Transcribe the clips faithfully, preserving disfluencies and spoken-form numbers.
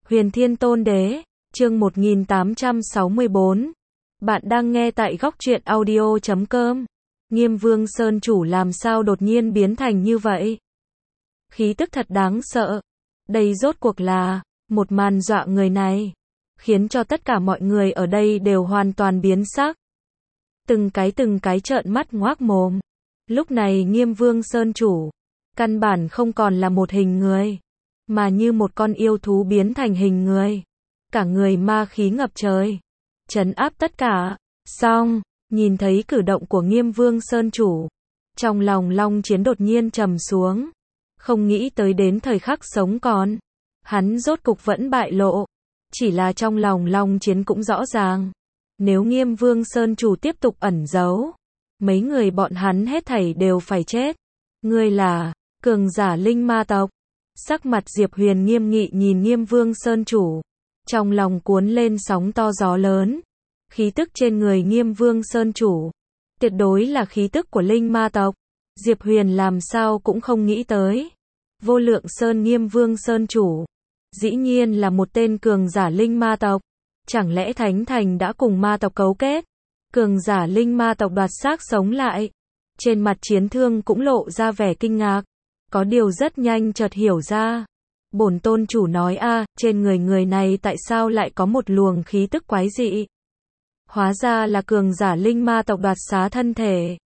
Huyền Thiên Tôn Đế, chương một nghìn tám trăm sáu mươi bốn. Bạn đang nghe tại góc truyện audio chấm com. Nghiêm Vương Sơn Chủ làm sao đột nhiên biến thành như vậy? Khí tức thật đáng sợ. Đây rốt cuộc là một màn dọa người này, khiến cho tất cả mọi người ở đây đều hoàn toàn biến sắc. Từng cái từng cái trợn mắt ngoác mồm. Lúc này Nghiêm Vương Sơn Chủ, căn bản không còn là một hình người, mà như một con yêu thú biến thành hình người. Cả người ma khí ngập trời, trấn áp tất cả. Xong, nhìn thấy cử động của Nghiêm Vương Sơn Chủ, trong lòng Long Chiến đột nhiên trầm xuống. Không nghĩ tới đến thời khắc sống còn, hắn rốt cục vẫn bại lộ. Chỉ là trong lòng Long Chiến cũng rõ ràng, nếu Nghiêm Vương Sơn Chủ tiếp tục ẩn giấu, mấy người bọn hắn hết thảy đều phải chết. Ngươi là cường giả linh ma tộc. Sắc mặt Diệp Huyền nghiêm nghị nhìn Nghiêm Vương Sơn Chủ, trong lòng cuốn lên sóng to gió lớn. Khí tức trên người Nghiêm Vương Sơn Chủ, tuyệt đối là khí tức của linh ma tộc. Diệp Huyền làm sao cũng không nghĩ tới, Vô Lượng Sơn Nghiêm Vương Sơn Chủ, dĩ nhiên là một tên cường giả linh ma tộc. Chẳng lẽ Thánh Thành đã cùng ma tộc cấu kết? Cường giả linh ma tộc đoạt xác sống lại. Trên mặt Chiến Thương cũng lộ ra vẻ kinh ngạc. Có điều rất nhanh chợt hiểu ra. Bổn tôn chủ nói a, trên người người này tại sao lại có một luồng khí tức quái dị? Hóa ra là cường giả linh ma tộc đoạt xá thân thể.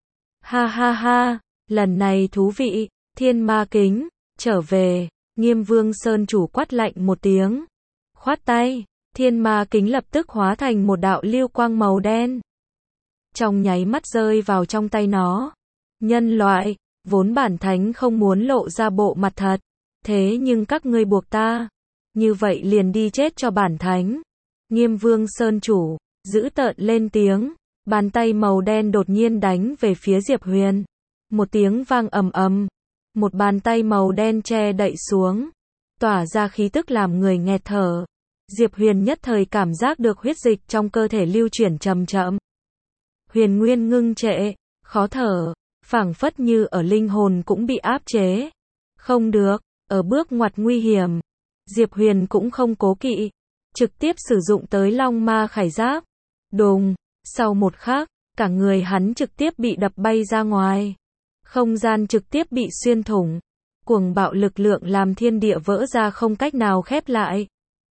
Ha ha ha, lần này thú vị. Thiên Ma Kính, trở về. Nghiêm Vương Sơn Chủ quát lạnh một tiếng, khoát tay, Thiên Ma Kính lập tức hóa thành một đạo lưu quang màu đen. Trong nháy mắt rơi vào trong tay nó. Nhân loại, vốn bản thánh không muốn lộ ra bộ mặt thật, thế nhưng các ngươi buộc ta, như vậy liền đi chết cho bản thánh. Nghiêm Vương Sơn Chủ dữ tợn lên tiếng, bàn tay màu đen đột nhiên đánh về phía Diệp Huyền. Một tiếng vang ầm ầm, một bàn tay màu đen che đậy xuống, tỏa ra khí tức làm người nghẹt thở. Diệp Huyền nhất thời cảm giác được huyết dịch trong cơ thể lưu chuyển chậm chậm. Huyền nguyên ngưng trệ, khó thở, phảng phất như ở linh hồn cũng bị áp chế. Không được, ở bước ngoặt nguy hiểm, Diệp Huyền cũng không cố kỵ, trực tiếp sử dụng tới Long Ma Khải Giáp. Đùng, sau một khắc, cả người hắn trực tiếp bị đập bay ra ngoài. Không gian trực tiếp bị xuyên thủng. Cuồng bạo lực lượng làm thiên địa vỡ ra không cách nào khép lại.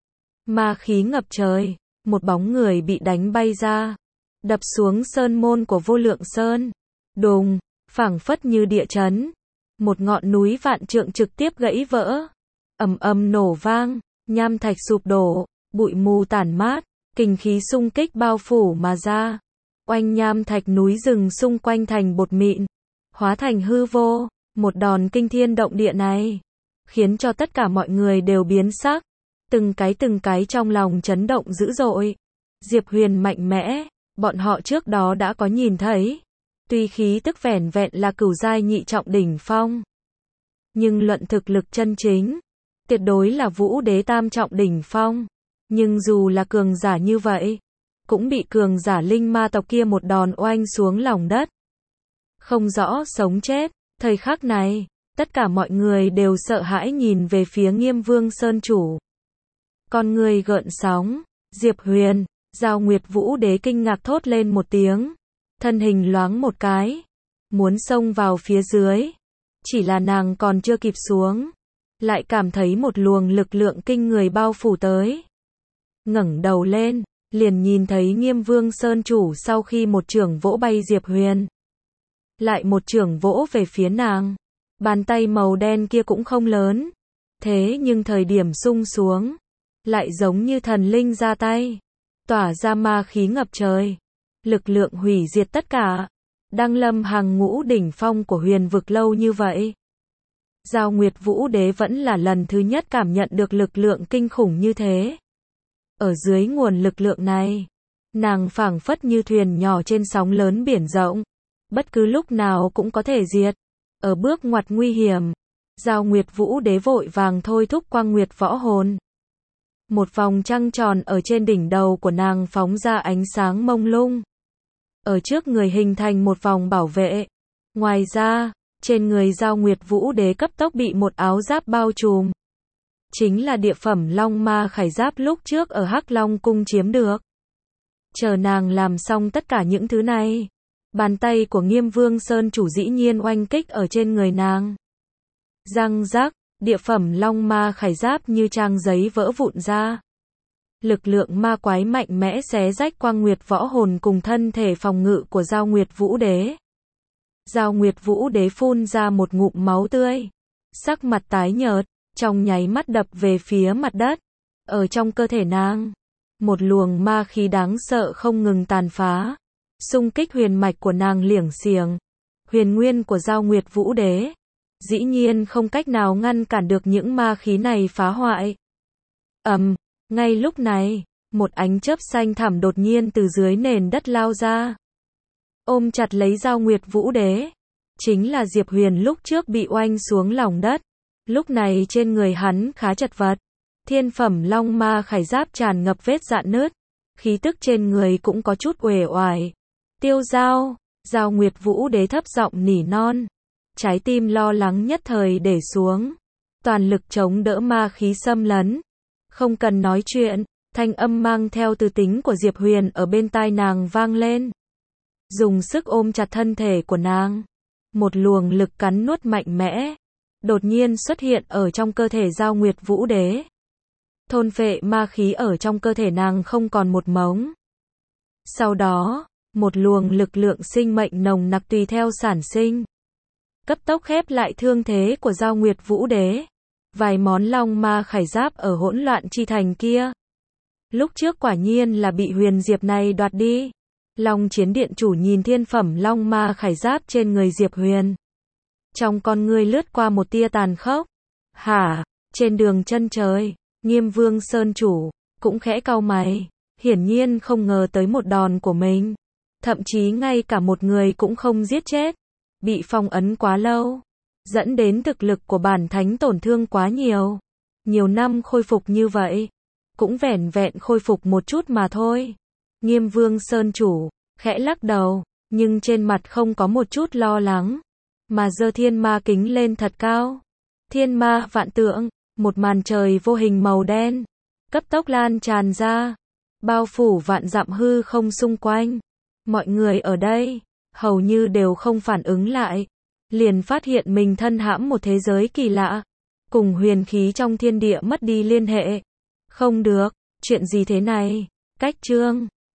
Ma khí ngập trời, một bóng người bị đánh bay ra, đập xuống sơn môn của Vô Lượng Sơn. Đùng, phảng phất như địa chấn, một ngọn núi vạn trượng trực tiếp gãy vỡ, ầm ầm nổ vang, nham thạch sụp đổ, bụi mù tản mát, kình khí xung kích bao phủ mà ra. Oanh, nham thạch núi rừng xung quanh thành bột mịn, hóa thành hư vô. Một đòn kinh thiên động địa này, khiến cho tất cả mọi người đều biến sắc. Từng cái từng cái trong lòng chấn động dữ dội. Diệp Huyền mạnh mẽ, bọn họ trước đó đã có nhìn thấy. Tuy khí tức vẻn vẹn là cửu giai nhị trọng đỉnh phong, nhưng luận thực lực chân chính, tuyệt đối là vũ đế tam trọng đỉnh phong. Nhưng dù là cường giả như vậy, cũng bị cường giả linh ma tộc kia một đòn oanh xuống lòng đất. Không rõ sống chết. Thời khắc này, tất cả mọi người đều sợ hãi nhìn về phía Nghiêm Vương Sơn Chủ. Con người gợn sóng, Diệp Huyền, Giao Nguyệt Vũ Đế kinh ngạc thốt lên một tiếng, thân hình loáng một cái, muốn xông vào phía dưới. Chỉ là nàng còn chưa kịp xuống, lại cảm thấy một luồng lực lượng kinh người bao phủ tới. Ngẩng đầu lên, liền nhìn thấy Nghiêm Vương Sơn Chủ sau khi một chưởng vỗ bay Diệp Huyền, lại một chưởng vỗ về phía nàng. Bàn tay màu đen kia cũng không lớn, thế nhưng thời điểm sung xuống, lại giống như thần linh ra tay, tỏa ra ma khí ngập trời, lực lượng hủy diệt tất cả. Đăng lâm hàng ngũ đỉnh phong của huyền vực lâu như vậy, Giao Nguyệt Vũ Đế vẫn là lần thứ nhất cảm nhận được lực lượng kinh khủng như thế. Ở dưới nguồn lực lượng này, nàng phảng phất như thuyền nhỏ trên sóng lớn biển rộng, bất cứ lúc nào cũng có thể diệt. Ở bước ngoặt nguy hiểm, Giao Nguyệt Vũ Đế vội vàng thôi thúc Quang Nguyệt Võ Hồn. Một vòng trăng tròn ở trên đỉnh đầu của nàng phóng ra ánh sáng mông lung, ở trước người hình thành một vòng bảo vệ. Ngoài ra, trên người Giao Nguyệt Vũ Đế cấp tốc bị một áo giáp bao trùm. chính là địa phẩm long ma khải giáp lúc trước ở Hắc Long cung chiếm được. Chờ nàng làm xong tất cả những thứ này, bàn tay của Nghiêm Vương Sơn chủ dĩ nhiên oanh kích ở trên người nàng. Răng rắc, địa phẩm long ma khải giáp như trang giấy vỡ vụn ra. Lực lượng ma quái mạnh mẽ xé rách Quang Nguyệt võ hồn cùng thân thể phòng ngự của Giao Nguyệt Vũ Đế. Giao Nguyệt Vũ Đế phun ra một ngụm máu tươi, sắc mặt tái nhợt, trong nháy mắt đập về phía mặt đất. Ở trong cơ thể nàng, một luồng ma khí đáng sợ không ngừng tàn phá, xung kích huyền mạch của nàng liểng xiềng. Huyền nguyên của Giao Nguyệt Vũ Đế dĩ nhiên không cách nào ngăn cản được những ma khí này phá hoại. Ầm, ngay lúc này, một ánh chớp xanh thẳm đột nhiên từ dưới nền đất lao ra, ôm chặt lấy Giao Nguyệt Vũ Đế. Chính là Diệp Huyền lúc trước bị oanh xuống lòng đất. Lúc này trên người hắn khá chật vật, thiên phẩm long ma khải giáp tràn ngập vết rạn nứt, khí tức trên người cũng có chút uể oải. Tiêu Giao, Giao Nguyệt Vũ Đế thấp giọng nỉ non, trái tim lo lắng nhất thời để xuống, toàn lực chống đỡ ma khí xâm lấn. Không cần nói chuyện, thanh âm mang theo từ tính của Diệp Huyền ở bên tai nàng vang lên. Dùng sức ôm chặt thân thể của nàng, một luồng lực cắn nuốt mạnh mẽ đột nhiên xuất hiện ở trong cơ thể Giao Nguyệt Vũ Đế. Thôn phệ ma khí ở trong cơ thể nàng không còn một mống. Sau đó, một luồng lực lượng sinh mệnh nồng nặc tùy theo sản sinh, cấp tốc khép lại thương thế của Giao Nguyệt Vũ Đế. Vài món long ma khải giáp ở hỗn loạn chi thành kia, lúc trước quả nhiên là bị Huyền Diệp này đoạt đi. Long Chiến Điện chủ nhìn thiên phẩm long ma khải giáp trên người Diệp Huyền, trong con ngươi lướt qua một tia tàn khốc. Hả? Trên đường chân trời, Nghiêm Vương Sơn chủ cũng khẽ cau mày, hiển nhiên không ngờ tới một đòn của mình, thậm chí ngay cả một người cũng không giết chết, bị phong ấn quá lâu, dẫn đến thực lực của bản thánh tổn thương quá nhiều. Nhiều năm khôi phục như vậy, cũng vẻn vẹn khôi phục một chút mà thôi. Nghiêm Vương Sơn chủ khẽ lắc đầu, nhưng trên mặt không có một chút lo lắng, mà giơ thiên ma kính lên thật cao. Thiên ma vạn tượng, một màn trời vô hình màu đen, cấp tốc lan tràn ra, bao phủ vạn dặm hư không xung quanh. Mọi người ở đây, hầu như đều không phản ứng lại, liền phát hiện mình thân hãm một thế giới kỳ lạ, cùng huyền khí trong thiên địa mất đi liên hệ. Không được, chuyện gì thế này? Cách chương